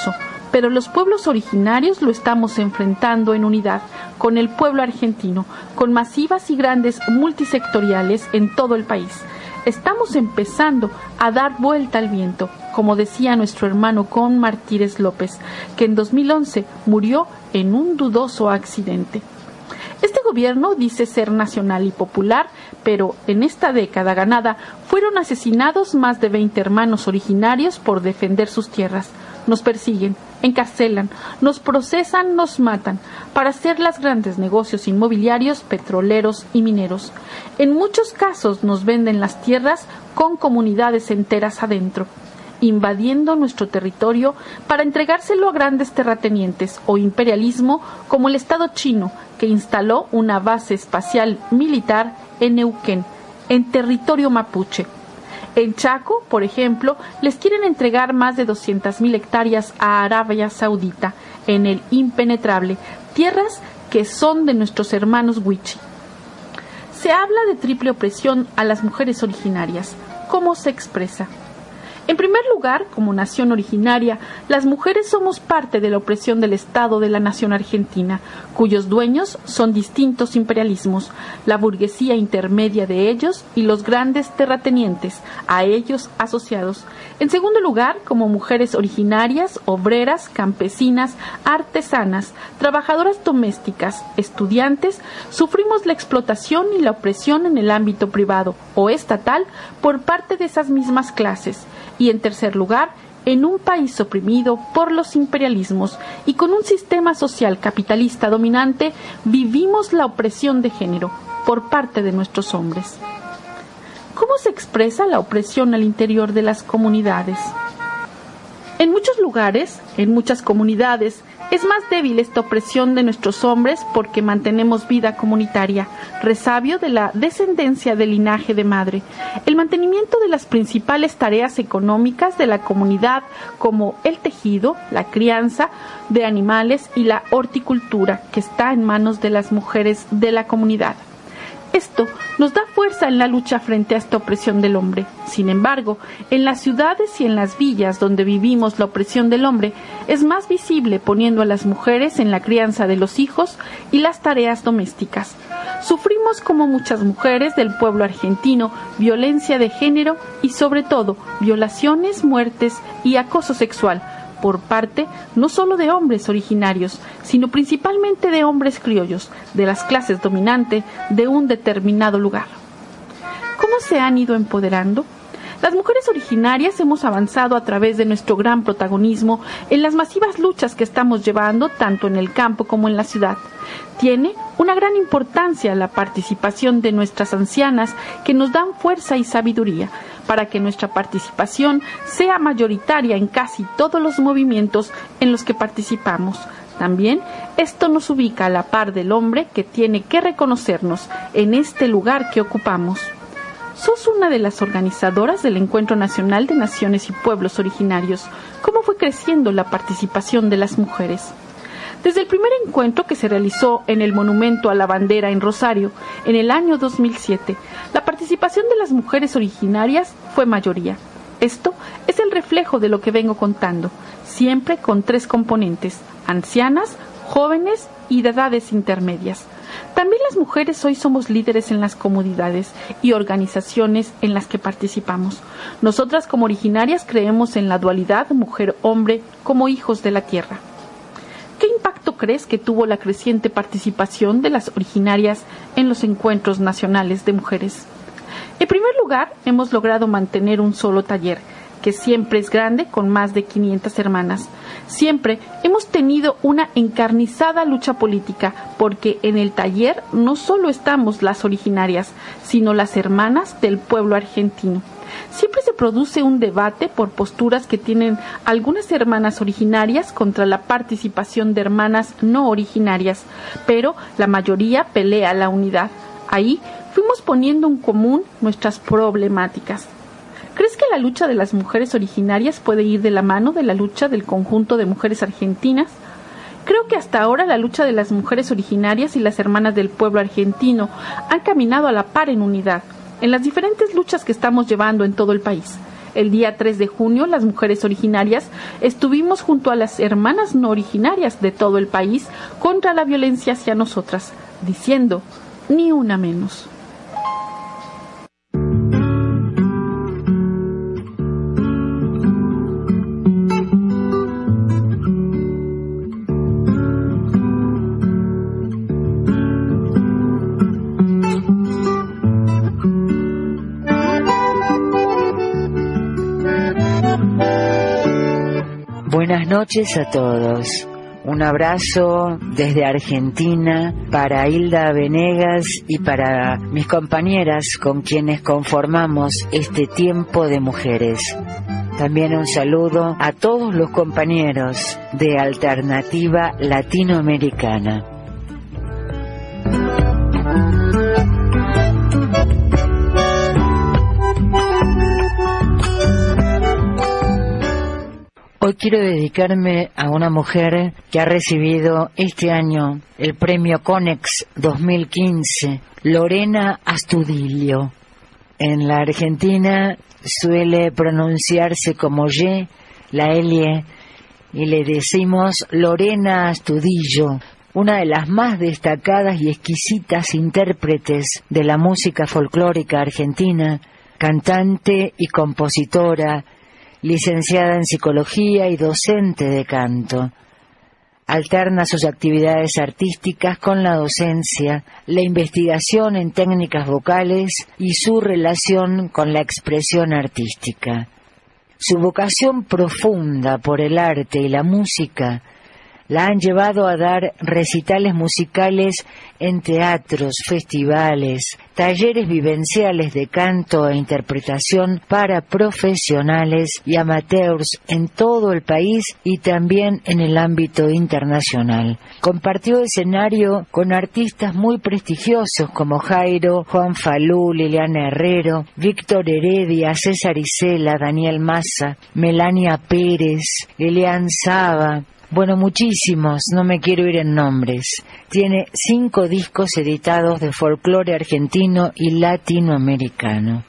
pero los pueblos originarios lo estamos enfrentando en unidad con el pueblo argentino, con masivas y grandes multisectoriales en todo el país. Estamos empezando a dar vuelta al viento, como decía nuestro hermano Con Martínez López, que en 2011 murió en un dudoso accidente. Este gobierno dice ser nacional y popular, pero en esta década ganada fueron asesinados más de 20 hermanos originarios por defender sus tierras. Nos persiguen, encarcelan, nos procesan, nos matan para hacer los grandes negocios inmobiliarios, petroleros y mineros. En muchos casos nos venden las tierras con comunidades enteras adentro, invadiendo nuestro territorio para entregárselo a grandes terratenientes o imperialismo como el Estado chino, que instaló una base espacial militar en Neuquén, en territorio mapuche. En Chaco, por ejemplo, les quieren entregar más de 200.000 hectáreas a Arabia Saudita, en el impenetrable, tierras que son de nuestros hermanos Wichi. Se habla de triple opresión a las mujeres originarias. ¿Cómo se expresa? En primer lugar, como nación originaria, las mujeres somos parte de la opresión del Estado de la nación argentina, cuyos dueños son distintos imperialismos, la burguesía intermedia de ellos y los grandes terratenientes, a ellos asociados. En segundo lugar, como mujeres originarias, obreras, campesinas, artesanas, trabajadoras domésticas, estudiantes, sufrimos la explotación y la opresión en el ámbito privado o estatal por parte de esas mismas clases. Y en tercer lugar, en un país oprimido por los imperialismos y con un sistema social capitalista dominante, vivimos la opresión de género por parte de nuestros hombres. ¿Cómo se expresa la opresión al interior de las comunidades? En muchos lugares, en muchas comunidades, es más débil esta opresión de nuestros hombres porque mantenemos vida comunitaria, resabio de la descendencia del linaje de madre, el mantenimiento de las principales tareas económicas de la comunidad como el tejido, la crianza de animales y la horticultura, que está en manos de las mujeres de la comunidad. Esto nos da fuerza en la lucha frente a esta opresión del hombre. Sin embargo, en las ciudades y en las villas donde vivimos la opresión del hombre es más visible poniendo a las mujeres en la crianza de los hijos y las tareas domésticas. Sufrimos como muchas mujeres del pueblo argentino violencia de género y sobre todo violaciones, muertes y acoso sexual por parte no solo de hombres originarios, sino principalmente de hombres criollos, de las clases dominantes de un determinado lugar. ¿Cómo se han ido empoderando? Las mujeres originarias hemos avanzado a través de nuestro gran protagonismo en las masivas luchas que estamos llevando tanto en el campo como en la ciudad. Tiene una gran importancia la participación de nuestras ancianas que nos dan fuerza y sabiduría para que nuestra participación sea mayoritaria en casi todos los movimientos en los que participamos. También esto nos ubica a la par del hombre que tiene que reconocernos en este lugar que ocupamos. Sos una de las organizadoras del Encuentro Nacional de Naciones y Pueblos Originarios. ¿Cómo fue creciendo la participación de las mujeres? Desde el primer encuentro que se realizó en el Monumento a la Bandera en Rosario, en el año 2007, la participación de las mujeres originarias fue mayoría. Esto es el reflejo de lo que vengo contando, siempre con 3 componentes: ancianas, jóvenes y de edades intermedias. También las mujeres hoy somos líderes en las comunidades y organizaciones en las que participamos. Nosotras como originarias creemos en la dualidad mujer-hombre como hijos de la tierra. ¿Qué impacto crees que tuvo la creciente participación de las originarias en los encuentros nacionales de mujeres? En primer lugar, hemos logrado mantener un solo taller, que siempre es grande, con más de 500 hermanas. Siempre hemos tenido una encarnizada lucha política, porque en el taller no solo estamos las originarias, sino las hermanas del pueblo argentino. Siempre se produce un debate por posturas que tienen algunas hermanas originarias contra la participación de hermanas no originarias, pero la mayoría pelea la unidad. Ahí fuimos poniendo en común nuestras problemáticas. ¿Crees que la lucha de las mujeres originarias puede ir de la mano de la lucha del conjunto de mujeres argentinas? Creo que hasta ahora la lucha de las mujeres originarias y las hermanas del pueblo argentino han caminado a la par en unidad, en las diferentes luchas que estamos llevando en todo el país. El día 3 de junio, las mujeres originarias estuvimos junto a las hermanas no originarias de todo el país contra la violencia hacia nosotras, diciendo, ni una menos. Buenas noches a todos. Un abrazo desde Argentina para Hilda Venegas y para mis compañeras con quienes conformamos este tiempo de mujeres. También un saludo a todos los compañeros de Alternativa Latinoamericana. Hoy quiero dedicarme a una mujer que ha recibido este año el premio Conex 2015, Lorena Astudillo. En la Argentina suele pronunciarse como Y, la L, y le decimos Lorena Astudillo, una de las más destacadas y exquisitas intérpretes de la música folclórica argentina, cantante y compositora, licenciada en psicología y docente de canto. Alterna sus actividades artísticas con la docencia, la investigación en técnicas vocales y su relación con la expresión artística. Su vocación profunda por el arte y la música la han llevado a dar recitales musicales en teatros, festivales, talleres vivenciales de canto e interpretación para profesionales y amateurs en todo el país y también en el ámbito internacional. Compartió escenario con artistas muy prestigiosos como Jairo, Juan Falú, Liliana Herrero, Víctor Heredia, César Isela, Daniel Massa, Melania Pérez, Elian Saba. Bueno, muchísimos, no me quiero ir en nombres. Tiene 5 discos editados de folclore argentino y latinoamericano.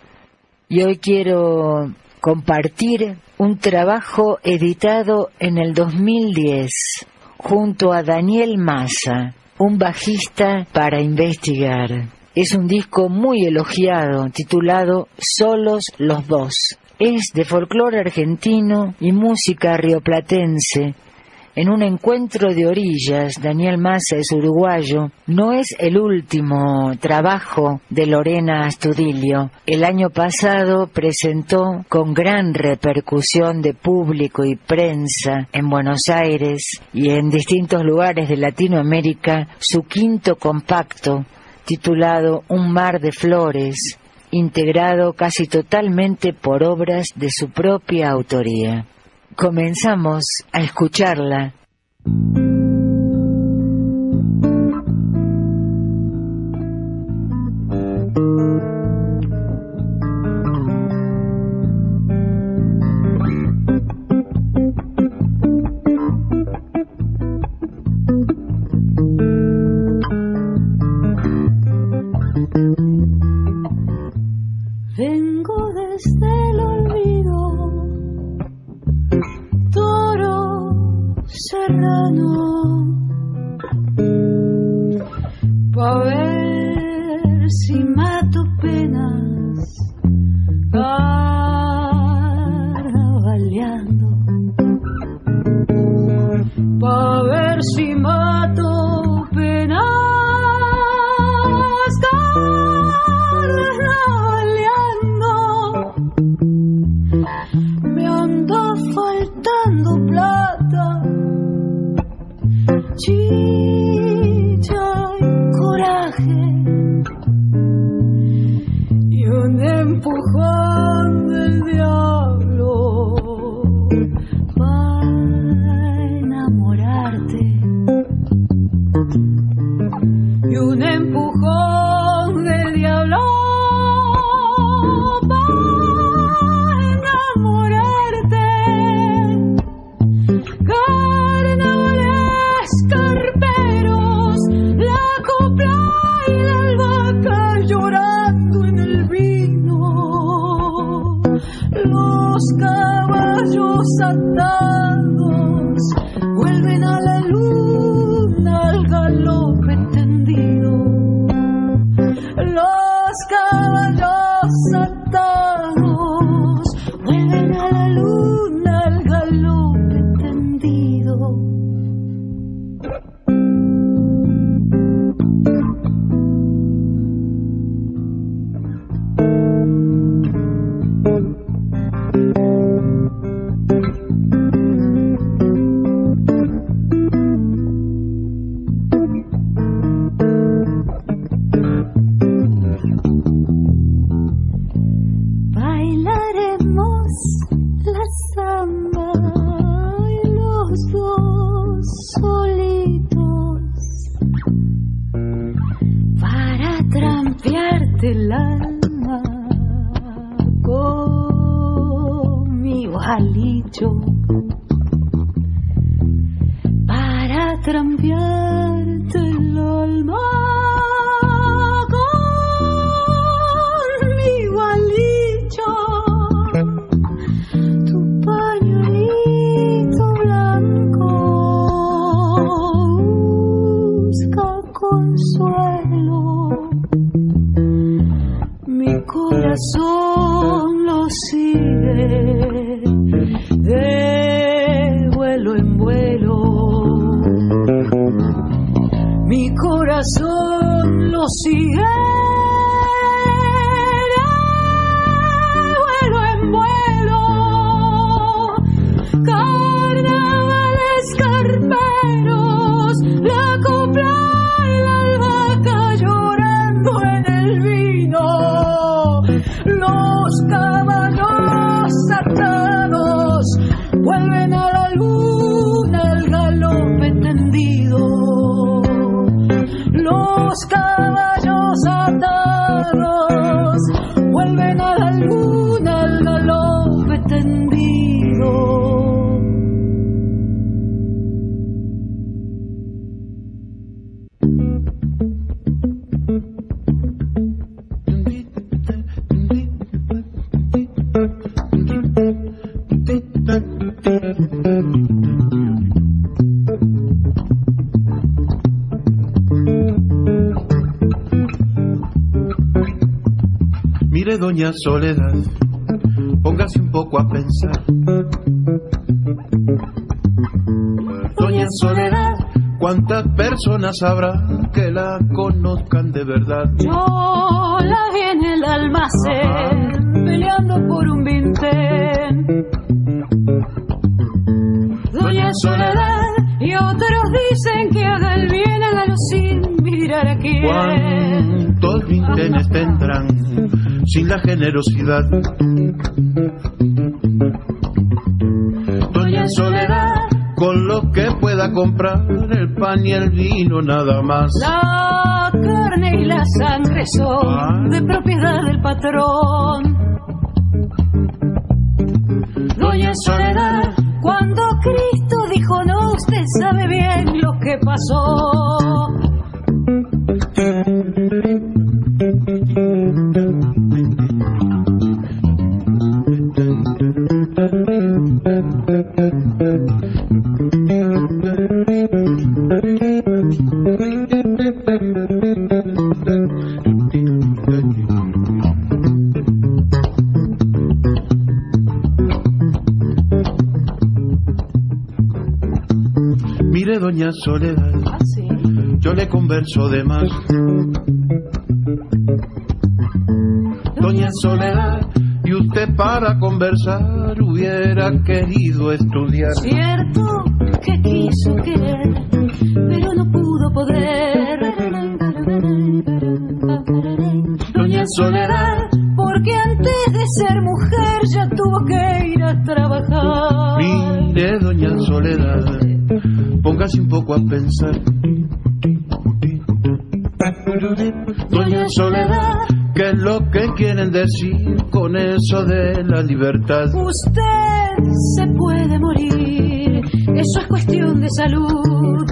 Y hoy quiero compartir un trabajo editado en el 2010 junto a Daniel Massa, un bajista para investigar. Es un disco muy elogiado, titulado Solos los Dos. Es de folclore argentino y música rioplatense. En un encuentro de orillas, Daniel Massa es uruguayo. No es el último trabajo de Lorena Astudillo. El año pasado presentó con gran repercusión de público y prensa en Buenos Aires y en distintos lugares de Latinoamérica su 5º compacto, titulado Un mar de flores, integrado casi totalmente por obras de su propia autoría. Comenzamos a escucharla. Vengo desde el olvido, toro serrano, pa' ver si mato penas, carnavaleando, pa' ver si mato penas, me anda faltando plata, chicha y coraje, y un empujón del diablo para enamorarte, y un empujón del diablo llorando en el vino, parte el alma con mi ojalillo para trampearte el alma con mi ojalillo. Tu pañuelito blanco busca consuelo, mi corazón lo sigue de vuelo en vuelo. Mi corazón lo sigue de vuelo en vuelo. Carnavales carperos, la copla y la albahaca llorando en el vino. Los caballos atados vuelven a la luna, el galope tendido. Los caballos atados vuelven a la luna, el galope tendido. Mire, doña Soledad, póngase un poco a pensar. Doña Soledad, ¿cuántas personas habrá que la conozcan de verdad? Yo la vi en el almacén, peleando por un vintén. Doña Soledad, y otros dicen que haga el bien, hágalo sin mirar a quién. ¿Cuántos vintenes tendrán sin la generosidad? Doña Soledad, con lo que pueda comprar el pan y el vino nada más. La carne y la sangre son de propiedad del patrón. Doña Soledad, cuando Cristo dijo no, usted sabe bien lo que pasó. Mire, doña Soledad, ¿Sí? yo le converso de más. Doña Soledad, y usted para conversar hubiera querido estudiar. Cierto que quiso querer, pero no pudo poder. Doña Soledad, porque antes de ser mujer ya tuvo que ir a trabajar. mire, doña Soledad, póngase un poco a pensar. Doña Soledad, ¿qué es lo que quieren decir con eso de la libertad? Usted se puede morir, eso es cuestión de salud.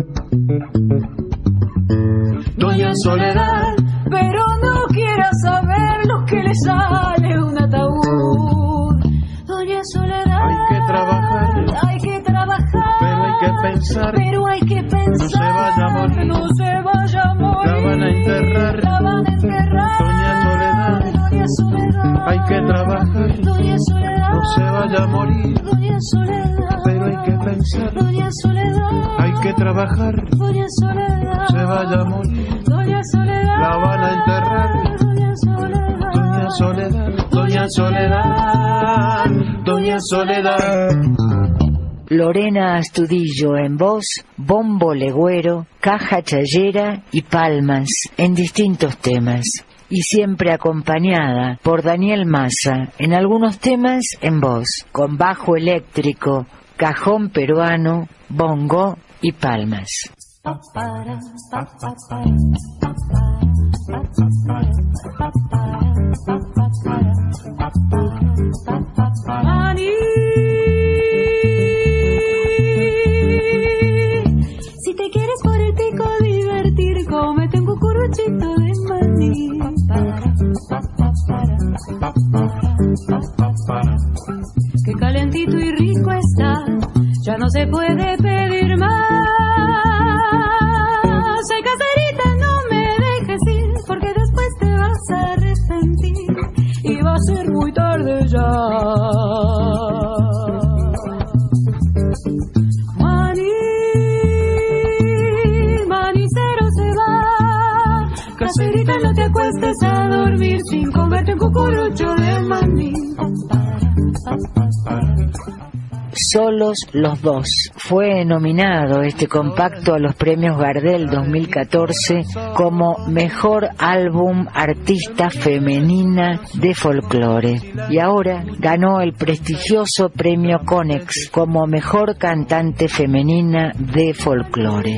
Doña Soledad, pero no quiera saber lo que le sale un ataúd. Doña Soledad, hay que trabajar, pero hay que pensar, pero hay que pensar, no se vaya a morir, no se vaya a morir, la van a enterrar, la van a enterrar. Doña Soledad, Doña Soledad, hay que trabajar, Doña Soledad, no se vaya a morir, Doña Soledad, pero hay que pensar, Doña Soledad, hay que trabajar, Doña Soledad, no se vaya a morir, Doña Soledad, la van a enterrar, Doña Soledad, Doña Soledad, Doña Soledad, Doña Soledad. Lorena Astudillo en voz, bombo legüero, caja chayera y palmas en distintos temas. Y siempre acompañada por Daniel Massa en algunos temas en voz, con bajo eléctrico, cajón peruano, bongo y palmas. Pa, para, pa, pa, para, pa, para. Maní, si te quieres por el pico divertir, cómete un cucuruchito de maní. Qué calentito y rico está, ya no se puede pedir más. Ay, caserita, no me dejes ir, porque después te vas a arrepentir y va a ser muy tarde ya. Manicero se va, caserita, no te acuestes a dormir sin comerte un cucurucho de maní. Solos los dos. Fue nominado este compacto a los premios Gardel 2014 como Mejor Álbum Artista Femenina de Folclore. Y ahora ganó el prestigioso premio Conex como Mejor Cantante Femenina de Folclore.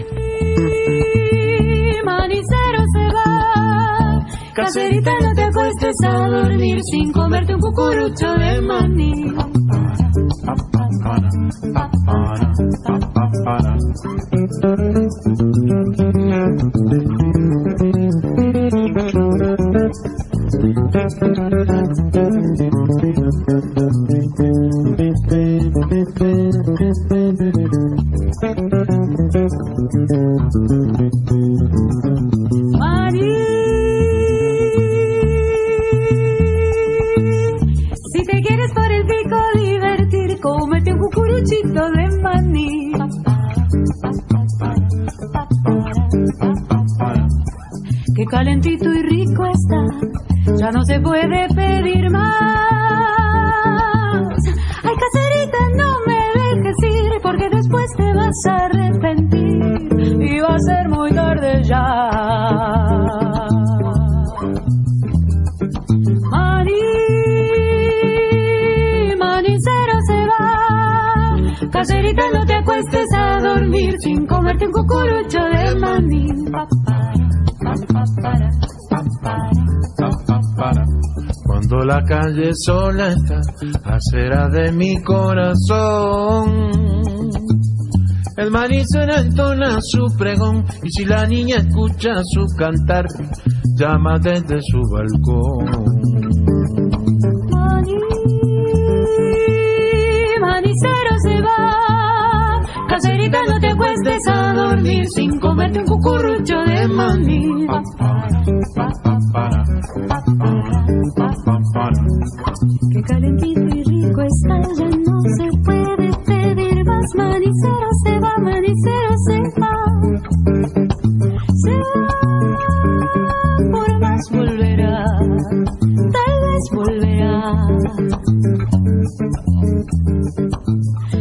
Manicero se va, caserita, no te acuestes a dormir sin comerte un cucurucho de maní. Si te quieres por el pico divertir, cómete un cucuruchito de maní. Qué calentito y rico está, ya no se puede pedir más. Ay, caserita, no me dejes ir, porque después te vas a arrepentir y va a ser muy tarde ya. Manicero se va, caserita, no te acuestes a dormir sin comerte un cucurucho de maní. Cuando la calle sola está, acera de mi corazón, el manicero entona su pregón, y si la niña escucha su cantar, llama desde su balcón. Manicero se va, caserita, no te acuestes a dormir sin comerte un cucurucho de maní. Qué calentito y rico está, ya no se puede pedir más. Manicero se va, manicero se va. Se va, por más volverá, tal vez volverá.